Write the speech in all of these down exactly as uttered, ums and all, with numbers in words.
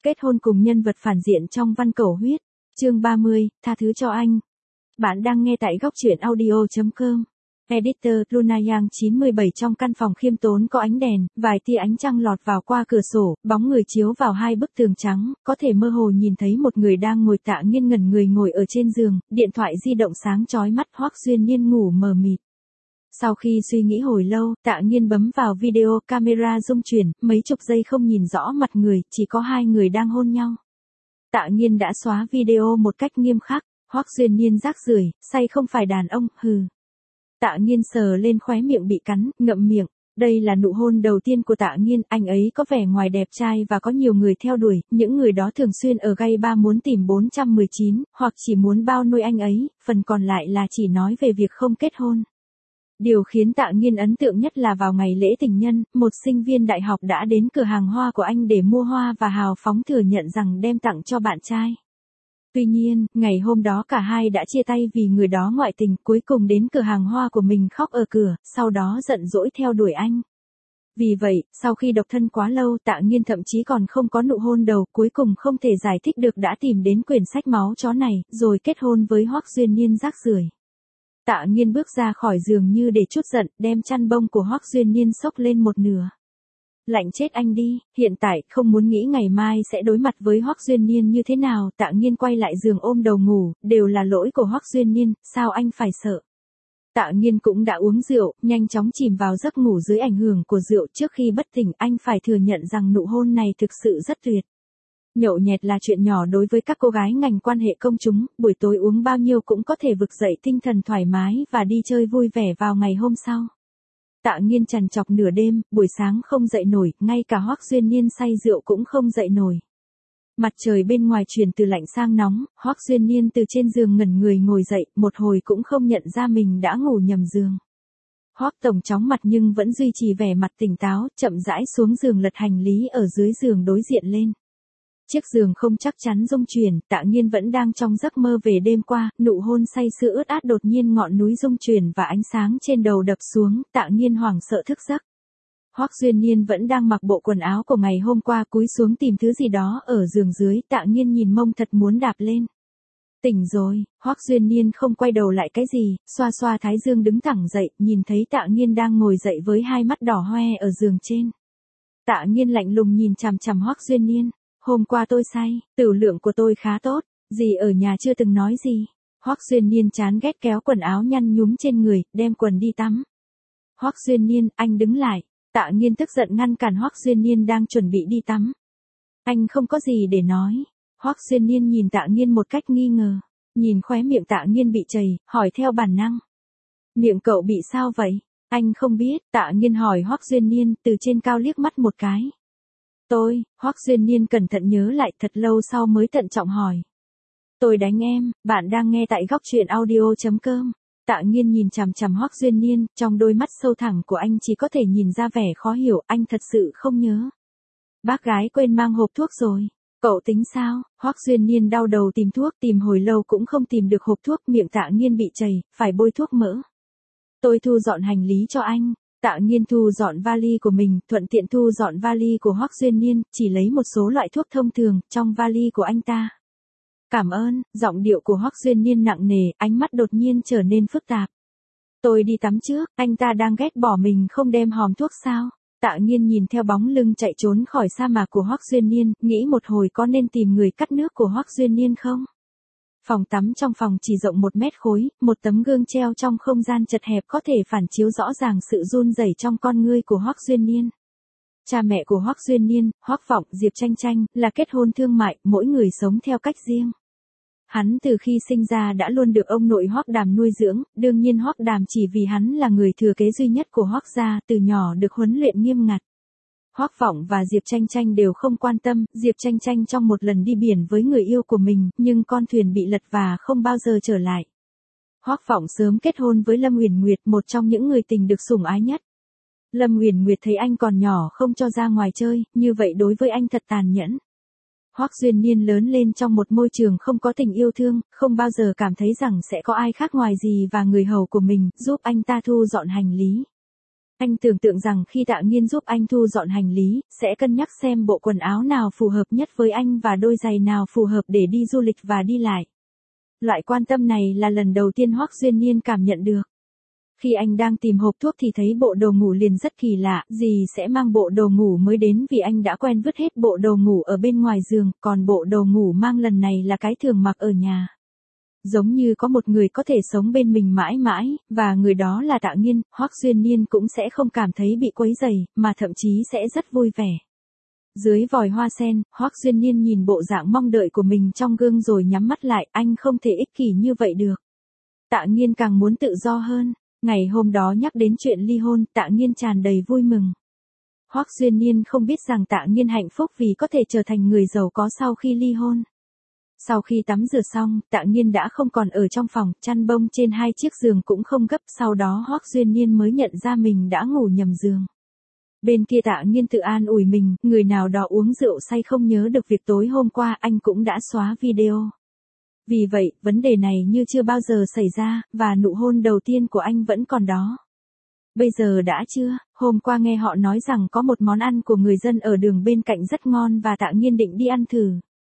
Kết hôn cùng nhân vật phản diện trong Văn Cẩu Huyết. Chương ba mươi, tha thứ cho anh. Bạn đang nghe tại góc truyện audio chấm com. Editor Luna Yang chín mươi bảy. Trong căn phòng khiêm tốn có ánh đèn, vài tia ánh trăng lọt vào qua cửa sổ, bóng người chiếu vào hai bức tường trắng, có thể mơ hồ nhìn thấy một người đang ngồi. Tạ Nghiên ngẩn người ngồi ở trên giường, điện thoại di động sáng chói mắt. Hoắc Duyên Niên ngủ mờ mịt. Sau khi suy nghĩ hồi lâu, Tạ Nghiên bấm vào video, camera rung chuyển, mấy chục giây không nhìn rõ mặt người, chỉ có hai người đang hôn nhau. Tạ Nghiên đã xóa video một cách nghiêm khắc. Hoắc Duyên Niên rác rưởi, say không phải đàn ông, hừ. Tạ Nghiên sờ lên khóe miệng bị cắn, ngậm miệng. Đây là nụ hôn đầu tiên của Tạ Nghiên, anh ấy có vẻ ngoài đẹp trai và có nhiều người theo đuổi, những người đó thường xuyên ở gay bar muốn tìm bốn trăm mười chín, hoặc chỉ muốn bao nuôi anh ấy, phần còn lại là chỉ nói về việc không kết hôn. Điều khiến Tạ Nghiên ấn tượng nhất là vào ngày lễ tình nhân, một sinh viên đại học đã đến cửa hàng hoa của anh để mua hoa và hào phóng thừa nhận rằng đem tặng cho bạn trai. Tuy nhiên, ngày hôm đó cả hai đã chia tay vì người đó ngoại tình, cuối cùng đến cửa hàng hoa của mình khóc ở cửa, sau đó giận dỗi theo đuổi anh. Vì vậy, sau khi độc thân quá lâu, Tạ Nghiên thậm chí còn không có nụ hôn đầu, cuối cùng không thể giải thích được đã tìm đến quyển sách máu chó này, rồi kết hôn với Hoắc Duyên Niên rác rưởi. Tạ Nghiên bước ra khỏi giường như để trút giận, đem chăn bông của Hoắc Duyên Niên xốc lên một nửa. Lạnh chết anh đi, hiện tại không muốn nghĩ ngày mai sẽ đối mặt với Hoắc Duyên Niên như thế nào. Tạ Nghiên quay lại giường ôm đầu ngủ, đều là lỗi của Hoắc Duyên Niên, sao anh phải sợ. Tạ Nghiên cũng đã uống rượu, nhanh chóng chìm vào giấc ngủ dưới ảnh hưởng của rượu. Trước khi bất tỉnh, anh phải thừa nhận rằng nụ hôn này thực sự rất tuyệt. Nhậu nhẹt là chuyện nhỏ đối với các cô gái ngành quan hệ công chúng, buổi tối uống bao nhiêu cũng có thể vực dậy tinh thần thoải mái và đi chơi vui vẻ vào ngày hôm sau. Tạ Nghiên trằn trọc nửa đêm, buổi sáng không dậy nổi, ngay cả Hoắc Duyên Niên say rượu cũng không dậy nổi. Mặt trời bên ngoài chuyển từ lạnh sang nóng, Hoắc Duyên Niên từ trên giường ngẩn người ngồi dậy, một hồi cũng không nhận ra mình đã ngủ nhầm giường. Hoắc tổng chóng mặt nhưng vẫn duy trì vẻ mặt tỉnh táo, chậm rãi xuống giường lật hành lý ở dưới giường đối diện lên. Chiếc giường không chắc chắn rung chuyển, Tạ Nghiên vẫn đang trong giấc mơ về đêm qua, nụ hôn say sưa ướt át đột nhiên ngọn núi rung chuyển và ánh sáng trên đầu đập xuống, Tạ Nghiên hoảng sợ thức giấc. Hoắc Duyên Niên vẫn đang mặc bộ quần áo của ngày hôm qua, cúi xuống tìm thứ gì đó ở giường dưới, Tạ Nghiên nhìn mông thật muốn đạp lên. Tỉnh rồi, Hoắc Duyên Niên không quay đầu lại cái gì, xoa xoa thái dương đứng thẳng dậy, nhìn thấy Tạ Nghiên đang ngồi dậy với hai mắt đỏ hoe ở giường trên. Tạ Nghiên lạnh lùng nhìn chằm chằm Hoắc Duyên Niên. Hôm qua tôi say, tửu lượng của tôi khá tốt, dì ở nhà chưa từng nói gì. Hoắc Duyên Niên chán ghét kéo quần áo nhăn nhúm trên người, đem quần đi tắm. Hoắc Duyên Niên, anh đứng lại. Tạ Nghiên tức giận ngăn cản Hoắc Duyên Niên đang chuẩn bị đi tắm. Anh không có gì để nói. Hoắc Duyên Niên nhìn Tạ Nghiên một cách nghi ngờ, nhìn khóe miệng Tạ Nghiên bị chảy, hỏi theo bản năng. Miệng cậu bị sao vậy? Anh không biết. Tạ Nghiên hỏi Hoắc Duyên Niên, từ trên cao liếc mắt một cái. Tôi, Hoắc Duyên Niên cẩn thận nhớ lại, thật lâu sau mới thận trọng hỏi. Tôi đánh em. Bạn đang nghe tại góc truyện audio chấm com. Tạ Nghiên nhìn chằm chằm Hoắc Duyên Niên, trong đôi mắt sâu thẳm của anh chỉ có thể nhìn ra vẻ khó hiểu, anh thật sự không nhớ. Bác gái quên mang hộp thuốc rồi. Cậu tính sao? Hoắc Duyên Niên đau đầu tìm thuốc, tìm hồi lâu cũng không tìm được hộp thuốc, miệng Tạ Nghiên bị chảy, phải bôi thuốc mỡ. Tôi thu dọn hành lý cho anh. Tạ Nghiên thu dọn vali của mình, thuận tiện thu dọn vali của Hoắc Duyên Niên, chỉ lấy một số loại thuốc thông thường trong vali của anh ta. Cảm ơn. Giọng điệu của Hoắc Duyên Niên nặng nề, ánh mắt đột nhiên trở nên phức tạp. Tôi đi tắm trước, anh ta đang ghét bỏ mình không đem hòm thuốc sao? Tạ Nghiên nhìn theo bóng lưng chạy trốn khỏi sa mạc của Hoắc Duyên Niên, nghĩ một hồi có nên tìm người cắt nước của Hoắc Duyên Niên không? Phòng tắm trong phòng chỉ rộng một mét khối, một tấm gương treo trong không gian chật hẹp có thể phản chiếu rõ ràng sự run rẩy trong con ngươi của Hoắc Duyên Niên. Cha mẹ của Hoắc Duyên Niên, Hoắc Vọng, Diệp Tranh Tranh, là kết hôn thương mại, mỗi người sống theo cách riêng. Hắn từ khi sinh ra đã luôn được ông nội Hoắc Đàm nuôi dưỡng, đương nhiên Hoắc Đàm chỉ vì hắn là người thừa kế duy nhất của Hoắc gia, từ nhỏ được huấn luyện nghiêm ngặt. Hoắc Vọng và Diệp Tranh Tranh đều không quan tâm, Diệp Tranh Tranh trong một lần đi biển với người yêu của mình, nhưng con thuyền bị lật và không bao giờ trở lại. Hoắc Vọng sớm kết hôn với Lâm Uyển Nguyệt, một trong những người tình được sủng ái nhất. Lâm Uyển Nguyệt thấy anh còn nhỏ không cho ra ngoài chơi, như vậy đối với anh thật tàn nhẫn. Hoắc Duyên Niên lớn lên trong một môi trường không có tình yêu thương, không bao giờ cảm thấy rằng sẽ có ai khác ngoài dì và người hầu của mình, giúp anh ta thu dọn hành lý. Anh tưởng tượng rằng khi Tạ Nghiên giúp anh thu dọn hành lý, sẽ cân nhắc xem bộ quần áo nào phù hợp nhất với anh và đôi giày nào phù hợp để đi du lịch và đi lại. Loại quan tâm này là lần đầu tiên Hoắc Duyên Niên cảm nhận được. Khi anh đang tìm hộp thuốc thì thấy bộ đồ ngủ liền rất kỳ lạ, dì sẽ mang bộ đồ ngủ mới đến vì anh đã quen vứt hết bộ đồ ngủ ở bên ngoài giường, còn bộ đồ ngủ mang lần này là cái thường mặc ở nhà. Giống như có một người có thể sống bên mình mãi mãi, và người đó là Tạ Nghiên, Hoắc Duyên Niên cũng sẽ không cảm thấy bị quấy rầy, mà thậm chí sẽ rất vui vẻ. Dưới vòi hoa sen, Hoắc Duyên Niên nhìn bộ dạng mong đợi của mình trong gương rồi nhắm mắt lại, anh không thể ích kỷ như vậy được. Tạ Nghiên càng muốn tự do hơn. Ngày hôm đó nhắc đến chuyện ly hôn, Tạ Nghiên tràn đầy vui mừng. Hoắc Duyên Niên không biết rằng Tạ Nghiên hạnh phúc vì có thể trở thành người giàu có sau khi ly hôn. Sau khi tắm rửa xong, Tạ Nghiên đã không còn ở trong phòng, chăn bông trên hai chiếc giường cũng không gấp, sau đó Hoắc Duyên Niên mới nhận ra mình đã ngủ nhầm giường. Bên kia Tạ Nghiên tự an ủi mình, người nào đó uống rượu say không nhớ được việc tối hôm qua anh cũng đã xóa video. Vì vậy, vấn đề này như chưa bao giờ xảy ra, và nụ hôn đầu tiên của anh vẫn còn đó. Bây giờ đã chưa, hôm qua nghe họ nói rằng có một món ăn của người dân ở đường bên cạnh rất ngon và Tạ Nghiên định đi ăn thử.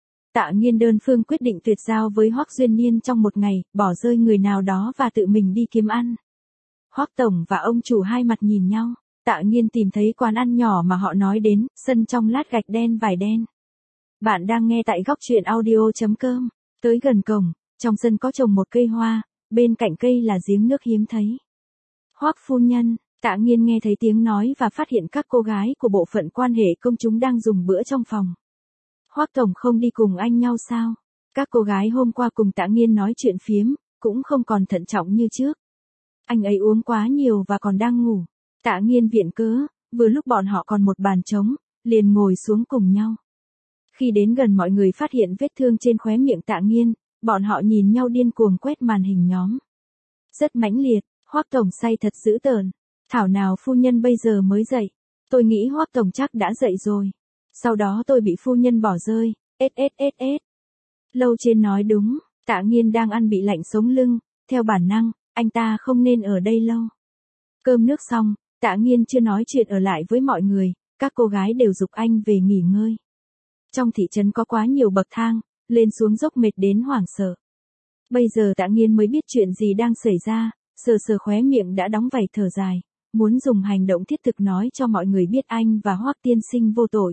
Tạ Nghiên đơn phương quyết định tuyệt giao với Hoắc Duyên Niên trong một ngày, bỏ rơi người nào đó và tự mình đi kiếm ăn. Hoắc tổng và ông chủ hai mặt nhìn nhau, Tạ Nghiên tìm thấy quán ăn nhỏ mà họ nói đến, sân trong lát gạch đen vải đen. Bạn đang nghe tại góc truyện audio chấm com. Tới gần cổng, trong sân có trồng một cây hoa, bên cạnh cây là giếng nước hiếm thấy. Hoắc phu nhân, Tạ Nghiên nghe thấy tiếng nói và phát hiện các cô gái của bộ phận quan hệ công chúng đang dùng bữa trong phòng. Hoắc tổng không đi cùng anh nhau sao? Các cô gái hôm qua cùng Tạ Nghiên nói chuyện phiếm, cũng không còn thận trọng như trước. Anh ấy uống quá nhiều và còn đang ngủ. Tạ Nghiên viện cớ, vừa lúc bọn họ còn một bàn trống, liền ngồi xuống cùng nhau. Khi đến gần mọi người phát hiện vết thương trên khóe miệng Tạ Nghiên, bọn họ nhìn nhau điên cuồng quét màn hình nhóm. Rất mãnh liệt, Hoắc tổng say thật dữ tợn. Thảo nào phu nhân bây giờ mới dậy. Tôi nghĩ Hoắc tổng chắc đã dậy rồi. Sau đó tôi bị phu nhân bỏ rơi. ét ét ét ét. Lâu trên nói đúng, Tạ Nghiên đang ăn bị lạnh sống lưng, theo bản năng, anh ta không nên ở đây lâu. Cơm nước xong, Tạ Nghiên chưa nói chuyện ở lại với mọi người, các cô gái đều giục anh về nghỉ ngơi. Trong thị trấn có quá nhiều bậc thang, lên xuống dốc mệt đến hoảng sợ. Bây giờ Tạ Nghiên mới biết chuyện gì đang xảy ra, sờ sờ khóe miệng đã đóng vảy thở dài, muốn dùng hành động thiết thực nói cho mọi người biết anh và Hoắc tiên sinh vô tội.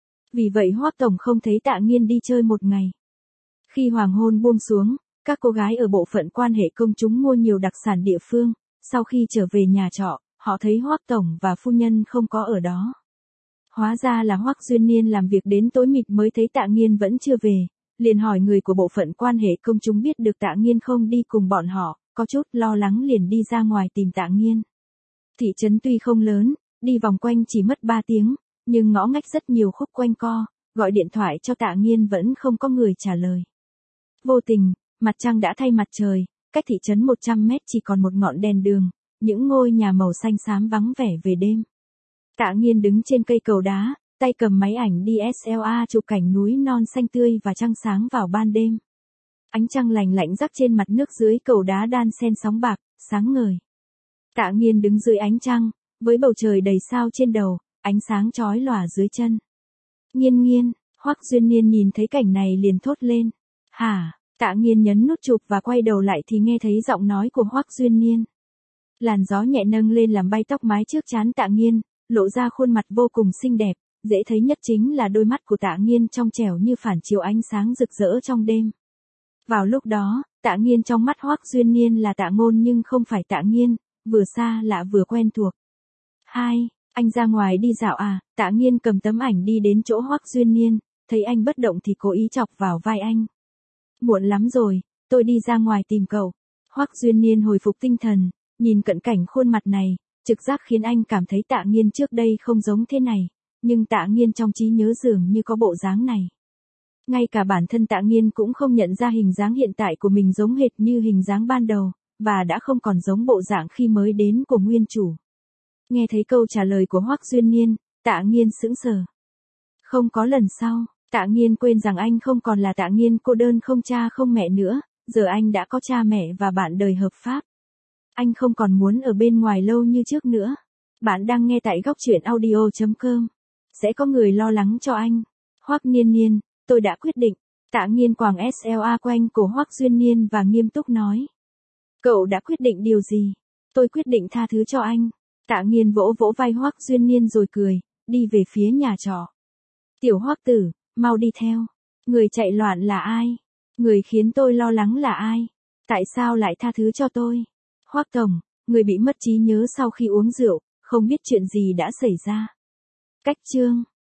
Vì vậy Hoắc tổng không thấy Tạ Nghiên đi chơi một ngày. Khi hoàng hôn buông xuống, các cô gái ở bộ phận quan hệ công chúng mua nhiều đặc sản địa phương, sau khi trở về nhà trọ, họ thấy Hoắc tổng và phu nhân không có ở đó. Hóa ra là Hoắc Duyên Niên làm việc đến tối mịt mới thấy Tạ Nghiên vẫn chưa về, liền hỏi người của bộ phận quan hệ công chúng biết được Tạ Nghiên không đi cùng bọn họ, có chút lo lắng liền đi ra ngoài tìm Tạ Nghiên. Thị trấn tuy không lớn, đi vòng quanh chỉ mất ba tiếng, nhưng ngõ ngách rất nhiều khúc quanh co, gọi điện thoại cho Tạ Nghiên vẫn không có người trả lời. Vô tình, mặt trăng đã thay mặt trời, cách thị trấn một trăm mét chỉ còn một ngọn đèn đường, những ngôi nhà màu xanh xám vắng vẻ về đêm. Tạ Nghiên đứng trên cây cầu đá, tay cầm máy ảnh đê ét lờ rờ chụp cảnh núi non xanh tươi và trăng sáng vào ban đêm. Ánh trăng lành lạnh rắc trên mặt nước dưới cầu đá đan xen sóng bạc, sáng ngời. Tạ Nghiên đứng dưới ánh trăng, với bầu trời đầy sao trên đầu, ánh sáng chói lòa dưới chân. Nghiên nghiên, Hoắc Duyên Niên nhìn thấy cảnh này liền thốt lên. Hả? Tạ Nghiên nhấn nút chụp và quay đầu lại thì nghe thấy giọng nói của Hoắc Duyên Niên. Làn gió nhẹ nâng lên làm bay tóc mái trước trán Tạ Nghiên, lộ ra khuôn mặt vô cùng xinh đẹp, dễ thấy nhất chính là đôi mắt của Tạ Nghiên trong trẻo như phản chiếu ánh sáng rực rỡ trong đêm. Vào lúc đó, Tạ Nghiên trong mắt Hoắc Duyên Niên là Tạ Ngôn nhưng không phải Tạ Nghiên, vừa xa lạ vừa quen thuộc. Hai, anh ra ngoài đi dạo à? Tạ Nghiên cầm tấm ảnh đi đến chỗ Hoắc Duyên Niên, thấy anh bất động thì cố ý chọc vào vai anh. Muộn lắm rồi, tôi đi ra ngoài tìm cậu. Hoắc Duyên Niên hồi phục tinh thần, nhìn cận cảnh khuôn mặt này, trực giác khiến anh cảm thấy Tạ Nghiên trước đây không giống thế này, nhưng Tạ Nghiên trong trí nhớ dường như có bộ dáng này. Ngay cả bản thân Tạ Nghiên cũng không nhận ra hình dáng hiện tại của mình giống hệt như hình dáng ban đầu, và đã không còn giống bộ dạng khi mới đến của nguyên chủ. Nghe thấy câu trả lời của Hoắc Duyên Niên, Tạ Nghiên sững sờ. Không có lần sau, Tạ Nghiên quên rằng anh không còn là Tạ Nghiên cô đơn không cha không mẹ nữa, giờ anh đã có cha mẹ và bạn đời hợp pháp. Anh không còn muốn ở bên ngoài lâu như trước nữa. Bạn đang nghe tại góc chuyện audio chấm com. Sẽ có người lo lắng cho anh. Hoắc Niên Niên, tôi đã quyết định. Tạ Nghiên quàng ét lờ a quanh cổ Hoắc Duyên Niên và nghiêm túc nói. Cậu đã quyết định điều gì? Tôi quyết định tha thứ cho anh. Tạ Nghiên vỗ vỗ vai Hoắc Duyên Niên rồi cười, đi về phía nhà trọ. Tiểu Hoắc tử, mau đi theo. Người chạy loạn là ai? Người khiến tôi lo lắng là ai? Tại sao lại tha thứ cho tôi? Hoắc tổng, người bị mất trí nhớ sau khi uống rượu, không biết chuyện gì đã xảy ra. Cách chương